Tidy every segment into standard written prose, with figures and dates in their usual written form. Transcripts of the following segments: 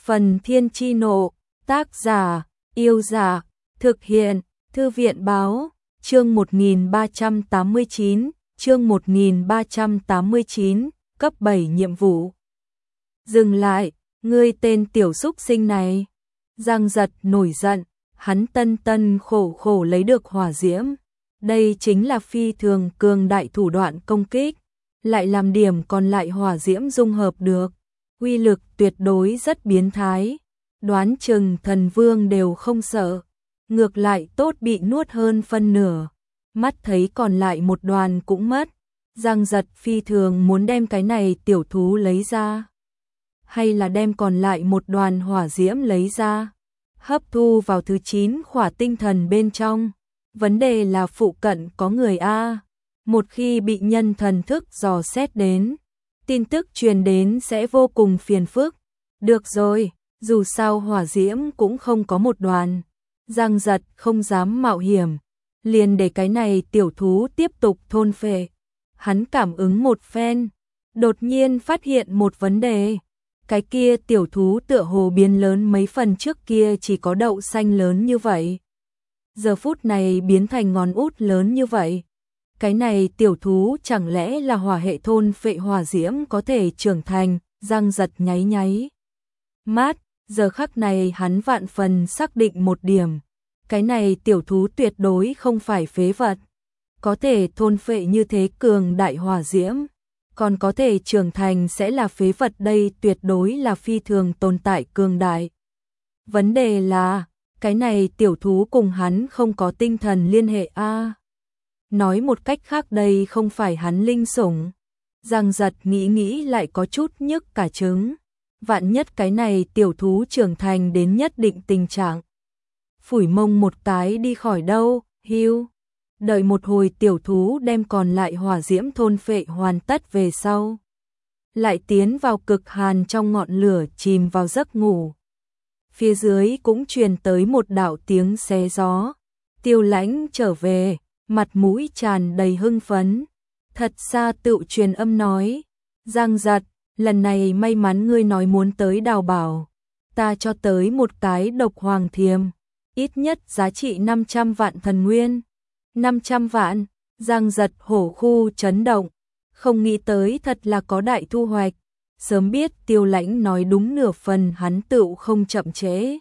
Phần Thiên Chi Nộ, tác giả, Yêu Giả, thực hiện, Thư viện Báo, chương 1389, chương 1389, cấp 7 nhiệm vụ. Dừng lại, ngươi tên tiểu xúc sinh này. Giang Giật nổi giận, hắn tân khổ khổ lấy được hỏa diễm. Đây chính là phi thường cường đại thủ đoạn công kích, lại làm điểm còn lại hỏa diễm dung hợp được. Uy lực tuyệt đối rất biến thái, đoán chừng thần vương đều không sợ. Ngược lại tốt bị nuốt hơn phân nửa, mắt thấy còn lại một đoàn cũng mất. Giang Giật phi thường muốn đem cái này tiểu thú lấy ra, hay là đem còn lại một đoàn hỏa diễm lấy ra, hấp thu vào thứ 9 khỏa tinh thần bên trong. Vấn đề là phụ cận có người A, một khi bị nhân thần thức dò xét đến, tin tức truyền đến sẽ vô cùng phiền phức. Được rồi, dù sao hỏa diễm cũng không có một đoàn. Giang Giật không dám mạo hiểm, liền để cái này tiểu thú tiếp tục thôn phệ. Hắn cảm ứng một phen, đột nhiên phát hiện một vấn đề. Cái kia tiểu thú tựa hồ biến lớn mấy phần, trước kia chỉ có đậu xanh lớn như vậy, giờ phút này biến thành ngón út lớn như vậy. Cái này tiểu thú chẳng lẽ là hỏa hệ thôn phệ hỏa diễm có thể trưởng thành? Giang Giật nháy mắt, giờ khắc này hắn vạn phần xác định một điểm, cái này tiểu thú tuyệt đối không phải phế vật, có thể thôn phệ như thế cường đại hỏa diễm, còn có thể trưởng thành sẽ là phế vật, đây tuyệt đối là phi thường tồn tại cường đại. Vấn đề là, cái này tiểu thú cùng hắn không có tinh thần liên hệ a. Nói một cách khác, đây không phải hắn linh sủng. Giang Giật nghĩ lại có chút nhức cả trứng. Vạn nhất cái này tiểu thú trưởng thành đến nhất định tình trạng, phủi mông một cái đi khỏi đâu, hiu. Đợi một hồi tiểu thú đem còn lại hỏa diễm thôn phệ hoàn tất về sau, lại tiến vào cực hàn trong ngọn lửa chìm vào giấc ngủ. Phía dưới cũng truyền tới một đạo tiếng xé gió. Tiêu Lãnh trở về, mặt mũi tràn đầy hưng phấn. Thật xa tự truyền âm nói, Giang Giật, lần này may mắn ngươi nói muốn tới đào bảo, ta cho tới một cái độc hoàng thiềm, ít nhất giá trị 500 vạn thần nguyên. 500 vạn, Giang Giật hổ khu chấn động, không nghĩ tới thật là có đại thu hoạch. Sớm biết Tiêu Lãnh nói đúng nửa phần, hắn tựu không chậm trễ.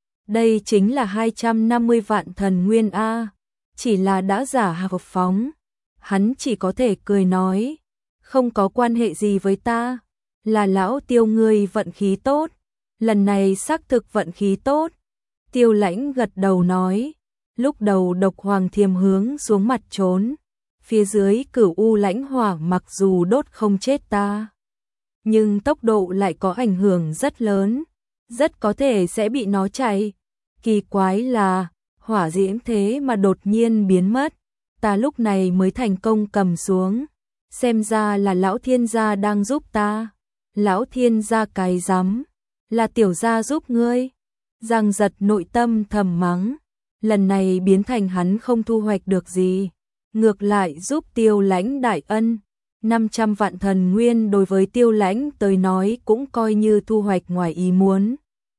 Đây chính là 250 vạn thần nguyên a, chỉ là đã giả hào phóng. Hắn chỉ có thể cười nói, không có quan hệ gì với ta, là lão Tiêu ngươi vận khí tốt, lần này xác thực vận khí tốt. Tiêu Lãnh gật đầu nói, lúc đầu độc hoàng thiềm hướng xuống mặt trốn, phía dưới Cửu U lãnh hỏa mặc dù đốt không chết ta, nhưng tốc độ lại có ảnh hưởng rất lớn, rất có thể sẽ bị nó chạy. Kỳ quái là, hỏa diễm thế mà đột nhiên biến mất, ta lúc này mới thành công cầm xuống, xem ra là lão thiên gia đang giúp ta. Lão thiên gia cái rắm, là tiểu gia giúp ngươi. Giang Giật nội tâm thầm mắng, lần này biến thành hắn không thu hoạch được gì, ngược lại giúp Tiêu Lãnh đại ân. 500 vạn thần nguyên đối với Tiêu Lãnh tới nói cũng coi như thu hoạch ngoài ý muốn.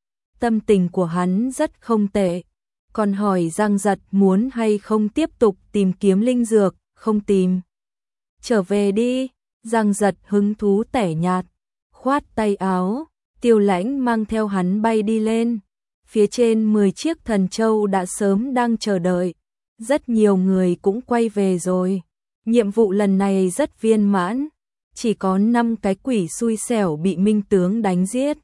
Tâm tình của hắn rất không tệ, còn hỏi Giang Giật muốn hay không tiếp tục tìm kiếm linh dược. Không tìm, trở về đi. Giang Giật hứng thú tẻ nhạt, khoát tay áo. Tiêu Lãnh mang theo hắn bay đi lên. Phía trên 10 chiếc thần châu đã sớm đang chờ đợi, rất nhiều người cũng quay về rồi. Nhiệm vụ lần này rất viên mãn, chỉ có 5 cái quỷ xui xẻo bị minh tướng đánh giết,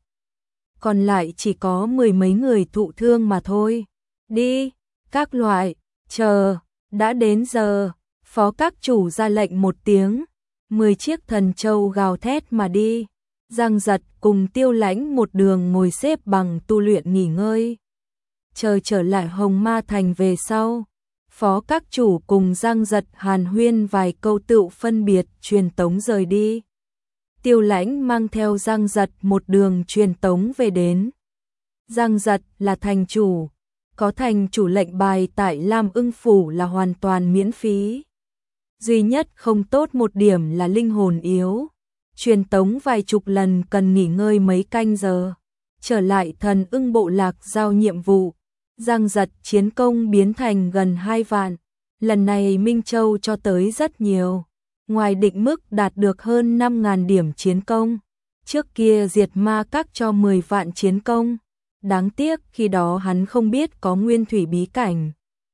còn lại chỉ có 10 mấy người thụ thương mà thôi. Đi, các loại, chờ, đã đến giờ. Phó các chủ ra lệnh một tiếng, 10 chiếc thần châu gào thét mà đi. Giang Giật cùng Tiêu Lãnh một đường ngồi xếp bằng tu luyện nghỉ ngơi. Chờ trở lại Hồng Ma Thành về sau, Phó các chủ cùng Giang Giật hàn huyên vài câu tựu phân biệt truyền tống rời đi. Tiêu Lãnh mang theo Giang Giật một đường truyền tống về đến. Giang Giật là thành chủ, có thành chủ lệnh bài tại Lam Ưng Phủ là hoàn toàn miễn phí. Duy nhất không tốt một điểm là linh hồn yếu, truyền tống vài chục lần cần nghỉ ngơi mấy canh giờ. trở lại Thần Ưng bộ lạc giao nhiệm vụ. Giang giật chiến công biến thành gần 2 vạn. Lần này Minh Châu cho tới rất nhiều. Ngoài định mức đạt được hơn 5.000 điểm chiến công. Trước kia diệt ma các cho 10 vạn chiến công. Đáng tiếc khi đó hắn không biết có nguyên thủy bí cảnh.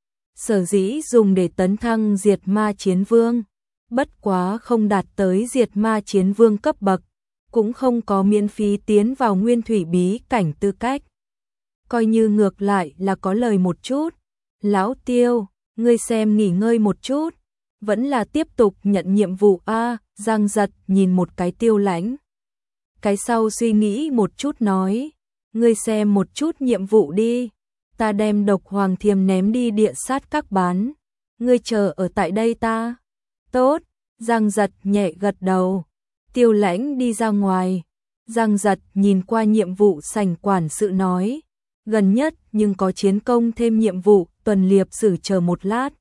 Sở dĩ dùng để tấn thăng diệt ma chiến vương. Bất quá không đạt tới diệt ma chiến vương cấp bậc. Cũng không có miễn phí tiến vào nguyên thủy bí cảnh tư cách. Coi như ngược lại là có lời một chút. Lão Tiêu, ngươi xem nghỉ ngơi một chút. Vẫn là tiếp tục nhận nhiệm vụ a. Giang giật nhìn một cái Tiêu Lãnh. Cái sau suy nghĩ một chút nói. Ngươi xem một chút nhiệm vụ đi. Ta đem độc hoàng thiềm ném đi địa sát các bán. Ngươi chờ ở tại đây ta. Tốt, Giang giật nhẹ gật đầu. Tiêu Lãnh đi ra ngoài. Giang giật nhìn qua nhiệm vụ sảnh quản sự nói. Gần nhất nhưng có chiến công thêm nhiệm vụ, Tuần Liệp Sử chờ một lát.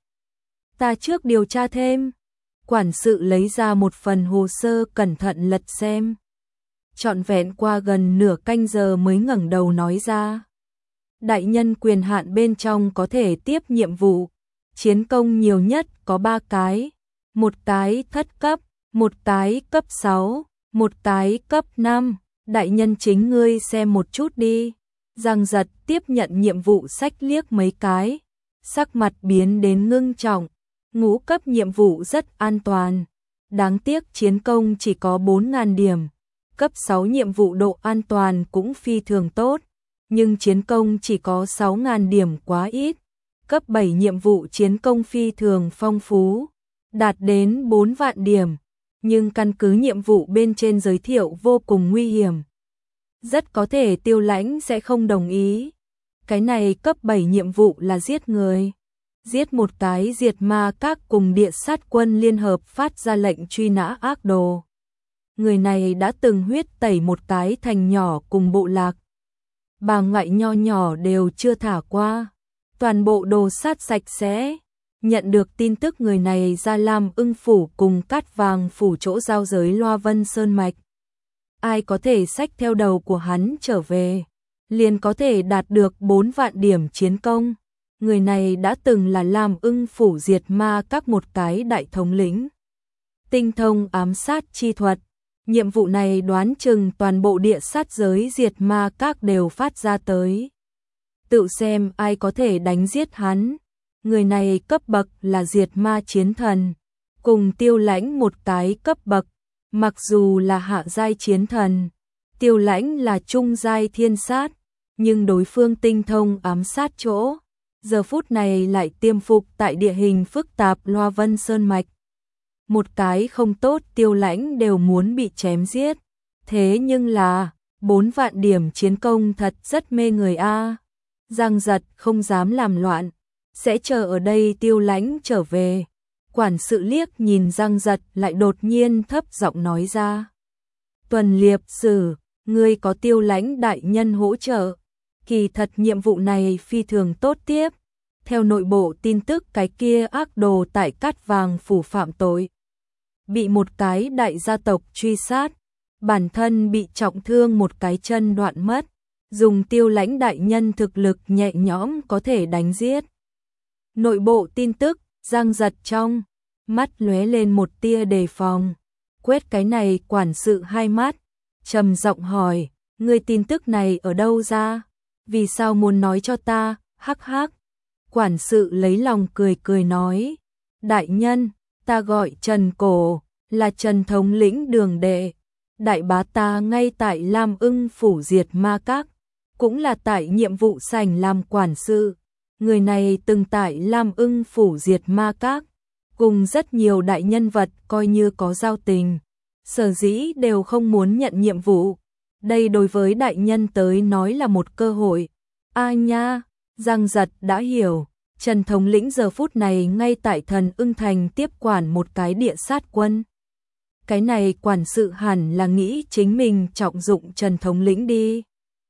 Ta trước điều tra thêm. Quản sự lấy ra một phần hồ sơ cẩn thận lật xem. Trọn vẹn qua gần nửa canh giờ mới ngẩng đầu nói ra. Đại nhân quyền hạn bên trong có thể tiếp nhiệm vụ. Chiến công nhiều nhất có 3 cái. Một cái thất cấp, một cái cấp 6, một cái cấp 5. Đại nhân chính ngươi xem một chút đi. Giang giật tiếp nhận nhiệm vụ sách liếc mấy cái. Sắc mặt biến đến ngưng trọng. Ngũ cấp nhiệm vụ rất an toàn. Đáng tiếc chiến công chỉ có 4.000 điểm. Cấp 6 nhiệm vụ độ an toàn cũng phi thường tốt. Nhưng chiến công chỉ có 6.000 điểm quá ít. Cấp 7 nhiệm vụ chiến công phi thường phong phú. Đạt đến 4 vạn điểm. Nhưng căn cứ nhiệm vụ bên trên giới thiệu vô cùng nguy hiểm. Rất có thể Tiêu Lãnh sẽ không đồng ý. Cái này cấp 7 nhiệm vụ là giết người. Giết một cái diệt ma các cùng địa sát quân liên hợp phát ra lệnh truy nã ác đồ. Người này đã từng huyết tẩy một cái thành nhỏ cùng bộ lạc. Bà ngoại nho nhỏ đều chưa thả qua. Toàn bộ đồ sát sạch sẽ. Nhận được tin tức người này ra Lam Ưng phủ cùng Cát Vàng phủ chỗ giao giới Loa Vân Sơn Mạch. Ai có thể xách theo đầu của hắn trở về, liền có thể đạt được 4 vạn điểm chiến công. Người này đã từng là Lam Ưng phủ diệt ma các một cái đại thống lĩnh. Tinh thông ám sát chi thuật. Nhiệm vụ này đoán chừng toàn bộ địa sát giới diệt ma các đều phát ra tới. Tự xem ai có thể đánh giết hắn. Người này cấp bậc là diệt ma chiến thần. Cùng Tiêu Lãnh một cái cấp bậc. Mặc dù là hạ giai chiến thần. Tiêu Lãnh là trung giai thiên sát. Nhưng đối phương tinh thông ám sát chỗ. Giờ phút này lại tiêm phục tại địa hình phức tạp Loa Vân Sơn Mạch. Một cái không tốt Tiêu Lãnh đều muốn bị chém giết. Thế nhưng là 4 vạn điểm chiến công thật rất mê người a. Giang giật không dám làm loạn. Sẽ chờ ở đây Tiêu Lãnh trở về. Quản sự liếc nhìn Giang giật lại đột nhiên thấp giọng nói ra. Tuần Liệp Sử, ngươi có Tiêu Lãnh đại nhân hỗ trợ. Kỳ thật nhiệm vụ này phi thường tốt tiếp. Theo nội bộ tin tức cái kia ác đồ tại Cát Vàng phủ phạm tội. Bị một cái đại gia tộc truy sát. Bản thân bị trọng thương một cái chân đoạn mất. Dùng Tiêu Lãnh đại nhân thực lực nhẹ nhõm có thể đánh giết. Nội bộ tin tức, Giang giật trong mắt lóe lên một tia đề phòng. Quét cái này quản sự hai mắt. Trầm giọng hỏi, ngươi tin tức này ở đâu ra? Vì sao muốn nói cho ta? Hắc hắc. Quản sự lấy lòng cười cười nói. Đại nhân, ta gọi Trần Cổ, là Trần thống lĩnh Đường đệ. Đại bá ta ngay tại Lam Ưng phủ diệt ma các. Cũng là tại nhiệm vụ sảnh làm quản sự. Người này từng tại Lam Ưng phủ diệt ma các. Cùng rất nhiều đại nhân vật coi như có giao tình. Sở dĩ đều không muốn nhận nhiệm vụ. Đây đối với đại nhân tới nói là một cơ hội. A nha, Giang giật đã hiểu. Trần thống lĩnh giờ phút này ngay tại Thần Ưng thành tiếp quản một cái địa sát quân. Cái này quản sự hẳn là nghĩ chính mình trọng dụng Trần thống lĩnh đi.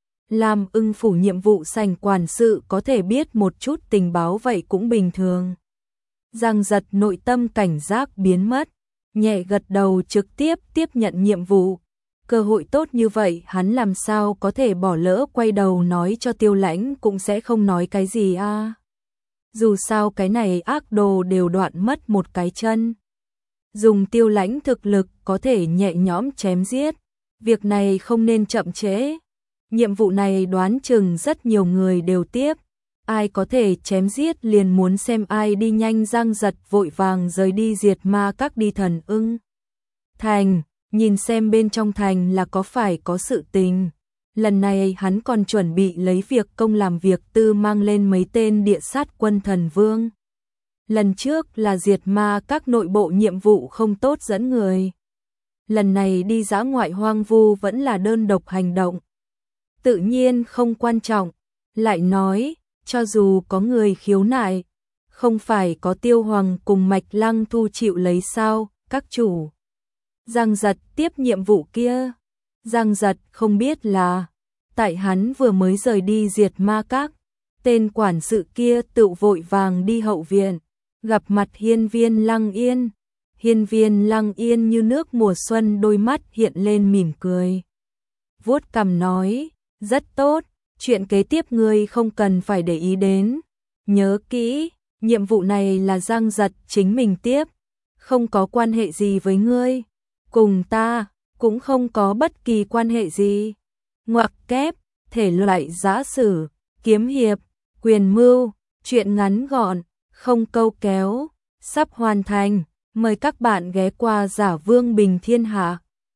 Lam Ưng phủ nhiệm vụ sảnh quản sự có thể biết một chút tình báo vậy cũng bình thường. Giang giật nội tâm cảnh giác biến mất. Nhẹ gật đầu trực tiếp tiếp nhận nhiệm vụ. Cơ hội tốt như vậy hắn làm sao có thể bỏ lỡ, quay đầu nói cho Tiêu Lãnh cũng sẽ không nói cái gì a. Dù sao cái này ác đồ đều đoạn mất một cái chân. Dùng Tiêu Lãnh thực lực có thể nhẹ nhõm chém giết. Việc này không nên chậm trễ. Nhiệm vụ này đoán chừng rất nhiều người đều tiếp. Ai có thể chém giết liền muốn xem ai đi nhanh. Giang Giật vội vàng rời đi Diệt Ma Các đi Thần Ưng Thành, nhìn xem bên trong thành là có phải có sự tình. Lần này hắn còn chuẩn bị lấy việc công làm việc tư, mang lên mấy tên địa sát quân thần vương. Lần trước là Diệt Ma Các nội bộ nhiệm vụ không tốt dẫn người. Lần này đi dã ngoại hoang vu vẫn là đơn độc hành động. Tự nhiên không quan trọng. Lại nói, cho dù có người khiếu nại, không phải có Tiêu Hoàng cùng Mạch Lăng Thu chịu lấy sao, các chủ. Giang Giật tiếp nhiệm vụ kia. Giang Giật không biết là, tại hắn vừa mới rời đi Diệt Ma Các, tên quản sự kia tự vội vàng đi hậu viện, gặp mặt Hiên Viên Lăng Yên. Hiên Viên Lăng Yên như nước mùa xuân, đôi mắt hiện lên mỉm cười. Vuốt cằm nói, rất tốt, chuyện kế tiếp ngươi không cần phải để ý đến. Nhớ kỹ, nhiệm vụ này là Giang Giật chính mình tiếp, không có quan hệ gì với ngươi. Cùng ta, cũng không có bất kỳ quan hệ gì. Ngoặc kép, thể loại giã sử, kiếm hiệp, quyền mưu, truyện ngắn gọn, không câu kéo, sắp hoàn thành. Mời các bạn ghé qua Giả Vương Bình Thiên Hạ.